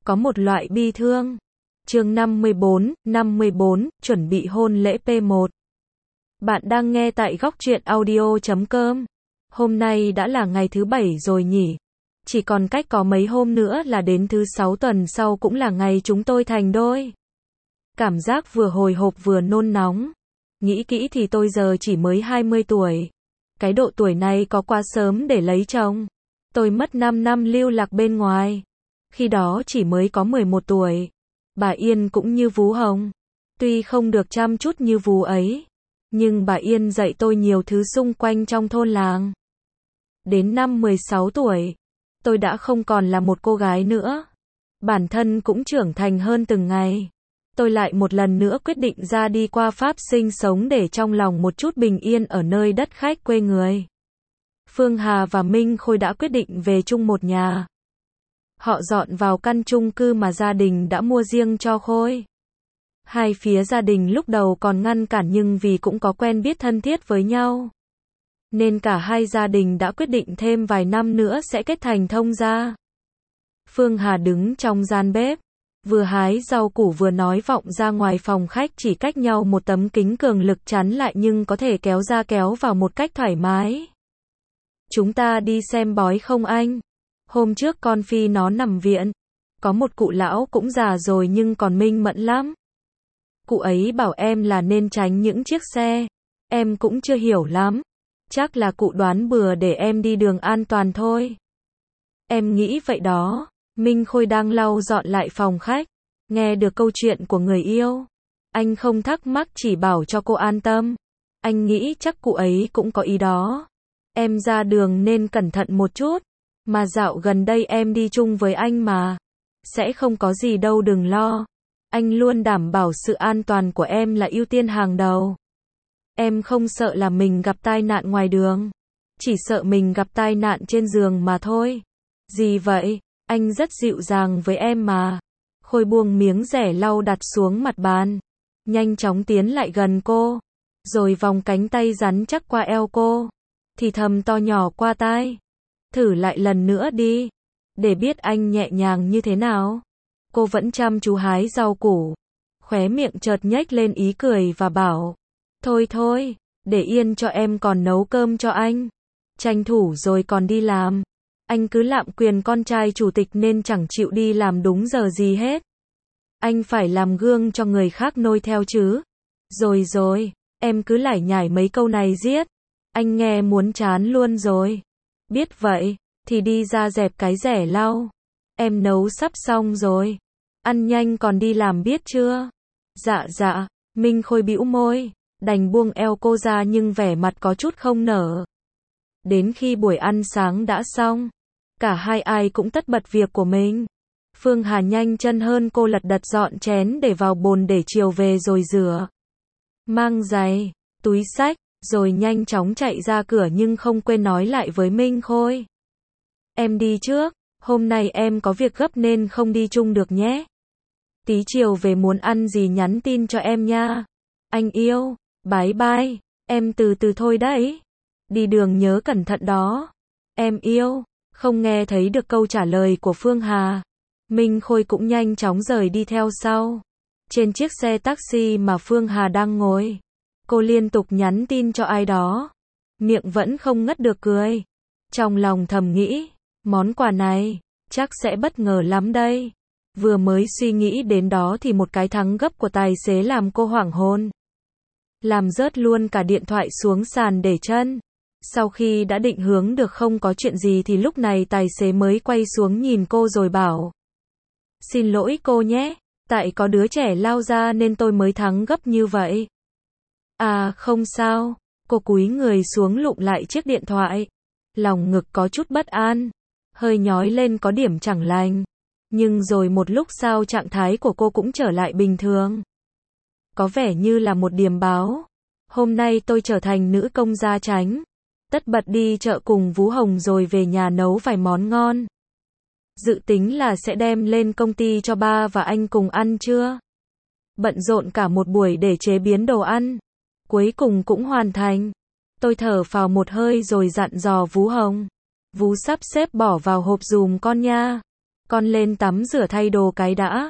Có một loại bi thương. Chương 54, chuẩn bị hôn lễ P1. Bạn đang nghe tại góc truyện audio.com. Hôm nay đã là ngày thứ 7 rồi nhỉ? Chỉ còn cách có mấy hôm nữa là đến thứ 6 tuần sau cũng là ngày chúng tôi thành đôi. Cảm giác vừa hồi hộp vừa nôn nóng. Nghĩ kỹ thì tôi giờ chỉ mới 20 tuổi. Cái độ tuổi này có quá sớm để lấy chồng. Tôi mất 5 năm lưu lạc bên ngoài. Khi đó chỉ mới có 11 tuổi. Bà Yên cũng như vú hồng. Tuy không được chăm chút như vú ấy, nhưng bà Yên dạy tôi nhiều thứ xung quanh trong thôn làng. Đến năm 16 tuổi, tôi đã không còn là một cô gái nữa. Bản thân cũng trưởng thành hơn từng ngày. Tôi lại một lần nữa quyết định ra đi qua Pháp sinh sống để trong lòng một chút bình yên ở nơi đất khách quê người. Phương Hà và Minh Khôi đã quyết định về chung một nhà. Họ dọn vào căn chung cư mà gia đình đã mua riêng cho Khôi. Hai phía gia đình lúc đầu còn ngăn cản nhưng vì cũng có quen biết thân thiết với nhau, nên cả hai gia đình đã quyết định thêm vài năm nữa sẽ kết thành thông gia. Phương Hà đứng trong gian bếp, vừa hái rau củ vừa nói vọng ra ngoài phòng khách, chỉ cách nhau một tấm kính cường lực chắn lại nhưng có thể kéo ra kéo vào một cách thoải mái. Chúng ta đi xem bói không anh? Hôm trước con Phi nó nằm viện. Có một cụ lão cũng già rồi nhưng còn minh mẫn lắm. Cụ ấy bảo em là nên tránh những chiếc xe. Em cũng chưa hiểu lắm. Chắc là cụ đoán bừa để em đi đường an toàn thôi. Em nghĩ vậy đó. Minh Khôi đang lau dọn lại phòng khách. Nghe được câu chuyện của người yêu. Anh không thắc mắc, chỉ bảo cho cô an tâm. Anh nghĩ chắc cụ ấy cũng có ý đó. Em ra đường nên cẩn thận một chút. Mà dạo gần đây em đi chung với anh mà. Sẽ không có gì đâu, đừng lo. Anh luôn đảm bảo sự an toàn của em là ưu tiên hàng đầu. Em không sợ là mình gặp tai nạn ngoài đường. Chỉ sợ mình gặp tai nạn trên giường mà thôi. Gì vậy? Anh rất dịu dàng với em mà. Khôi buông miếng rẻ lau đặt xuống mặt bàn. Nhanh chóng tiến lại gần cô. Rồi vòng cánh tay rắn chắc qua eo cô. Thì thầm to nhỏ qua tai. Thử lại lần nữa đi. Để biết anh nhẹ nhàng như thế nào. Cô vẫn chăm chú hái rau củ. Khóe miệng chợt nhếch lên ý cười và bảo. Thôi thôi, để yên cho em còn nấu cơm cho anh. Tranh thủ rồi còn đi làm. Anh cứ lạm quyền con trai chủ tịch nên chẳng chịu đi làm đúng giờ gì hết. Anh phải làm gương cho người khác noi theo chứ. Rồi, em cứ lải nhải mấy câu này giết. Anh nghe muốn chán luôn rồi. Biết vậy, thì đi ra dẹp cái rẻ lau. Em nấu sắp xong rồi. Ăn nhanh còn đi làm biết chưa? Dạ, Minh Khôi bĩu môi, đành buông eo cô ra nhưng vẻ mặt có chút không nở. Đến khi buổi ăn sáng đã xong, cả hai ai cũng tất bật việc của mình. Phương Hà nhanh chân hơn cô, lật đật dọn chén để vào bồn để chiều về rồi rửa. Mang giày, túi xách, rồi nhanh chóng chạy ra cửa nhưng không quên nói lại với Minh Khôi. Em đi trước, hôm nay em có việc gấp nên không đi chung được nhé. Tí chiều về muốn ăn gì nhắn tin cho em nha. Anh yêu, bye bye, em từ từ thôi đấy. Đi đường nhớ cẩn thận đó. Em yêu. Không nghe thấy được câu trả lời của Phương Hà. Minh Khôi cũng nhanh chóng rời đi theo sau. Trên chiếc xe taxi mà Phương Hà đang ngồi, cô liên tục nhắn tin cho ai đó. Miệng vẫn không ngất được cười. Trong lòng thầm nghĩ, món quà này chắc sẽ bất ngờ lắm đây. Vừa mới suy nghĩ đến đó thì một cái thắng gấp của tài xế làm cô hoảng hồn. Làm rớt luôn cả điện thoại xuống sàn để chân. Sau khi đã định hướng được không có chuyện gì thì lúc này tài xế mới quay xuống nhìn cô rồi bảo. Xin lỗi cô nhé, tại có đứa trẻ lao ra nên tôi mới thắng gấp như vậy. À không sao, cô cúi người xuống lụm lại chiếc điện thoại. Lòng ngực có chút bất an, hơi nhói lên có điểm chẳng lành. Nhưng rồi một lúc sau trạng thái của cô cũng trở lại bình thường. Có vẻ như là một điềm báo. Hôm nay tôi trở thành nữ công gia chánh. Tất bật đi chợ cùng vú hồng rồi về nhà nấu vài món ngon. Dự tính là sẽ đem lên công ty cho ba và anh cùng ăn trưa. Bận rộn cả một buổi để chế biến đồ ăn. Cuối cùng cũng hoàn thành. Tôi thở phào một hơi rồi dặn dò vú hồng. Vú sắp xếp bỏ vào hộp dùm con nha. Con lên tắm rửa thay đồ cái đã.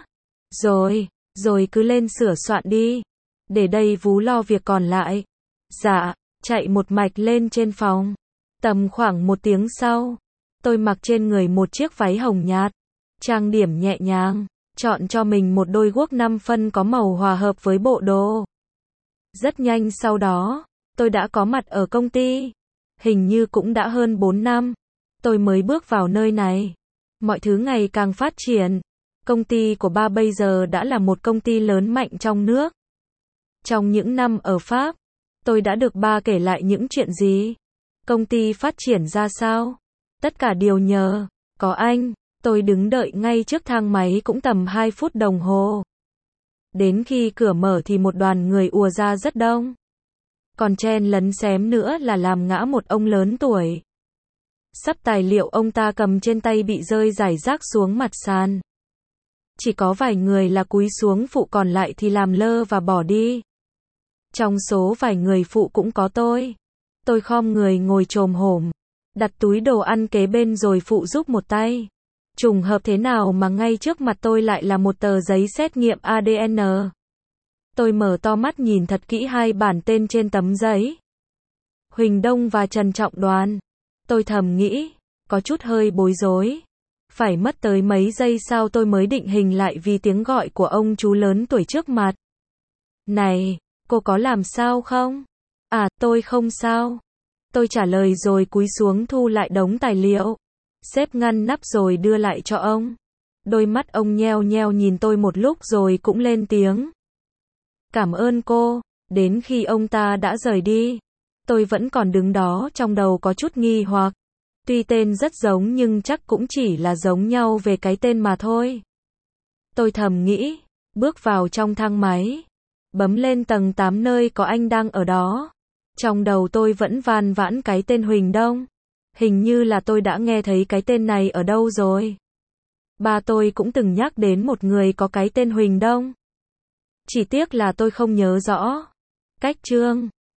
Rồi cứ lên sửa soạn đi. Để đây vú lo việc còn lại. Dạ, chạy một mạch lên trên phòng. Tầm khoảng 1 tiếng sau, tôi mặc trên người một chiếc váy hồng nhạt, trang điểm nhẹ nhàng, chọn cho mình một đôi guốc 5 phân có màu hòa hợp với bộ đồ. Rất nhanh sau đó, tôi đã có mặt ở công ty. Hình như cũng đã hơn 4 năm, tôi mới bước vào nơi này. Mọi thứ ngày càng phát triển. Công ty của ba bây giờ đã là một công ty lớn mạnh trong nước. Trong những năm ở Pháp, tôi đã được ba kể lại những chuyện gì. Công ty phát triển ra sao. Tất cả đều nhờ có anh. Tôi đứng đợi ngay trước thang máy cũng tầm 2 phút đồng hồ. Đến khi cửa mở thì một đoàn người ùa ra rất đông. Còn chen lấn xém nữa là làm ngã một ông lớn tuổi. Sắp tài liệu ông ta cầm trên tay bị rơi rải rác xuống mặt sàn. Chỉ có vài người là cúi xuống phụ, còn lại thì làm lơ và bỏ đi. Trong số vài người phụ cũng có tôi. Tôi khom người ngồi chồm hổm, đặt túi đồ ăn kế bên rồi phụ giúp một tay. Trùng hợp thế nào mà ngay trước mặt tôi lại là một tờ giấy xét nghiệm ADN. Tôi mở to mắt nhìn thật kỹ 2 bản tên trên tấm giấy. Huỳnh Đông và Trần Trọng Đoàn. Tôi thầm nghĩ, có chút hơi bối rối. Phải mất tới mấy giây sau tôi mới định hình lại vì tiếng gọi của ông chú lớn tuổi trước mặt. Này, cô có làm sao không? À, tôi không sao. Tôi trả lời rồi cúi xuống thu lại đống tài liệu. Xếp ngăn nắp rồi đưa lại cho ông. Đôi mắt ông nheo nheo nhìn tôi một lúc rồi cũng lên tiếng. Cảm ơn cô. Đến khi ông ta đã rời đi, tôi vẫn còn đứng đó, trong đầu có chút nghi hoặc. Tuy tên rất giống nhưng chắc cũng chỉ là giống nhau về cái tên mà thôi. Tôi thầm nghĩ, bước vào trong thang máy, bấm lên tầng 8 nơi có anh đang ở đó. Trong đầu tôi vẫn van vãn cái tên Huỳnh Đông. Hình như là tôi đã nghe thấy cái tên này ở đâu rồi. Ba tôi cũng từng nhắc đến một người có cái tên Huỳnh Đông. Chỉ tiếc là tôi không nhớ rõ. Cách chương